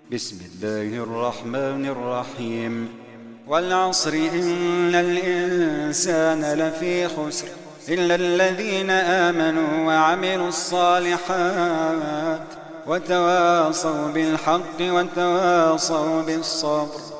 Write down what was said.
بسم الله الرحمن الرحيم. والعصر إن الإنسان لفي خسر إلا الذين آمنوا وعملوا الصالحات وتواصوا بالحق وتواصوا بالصبر.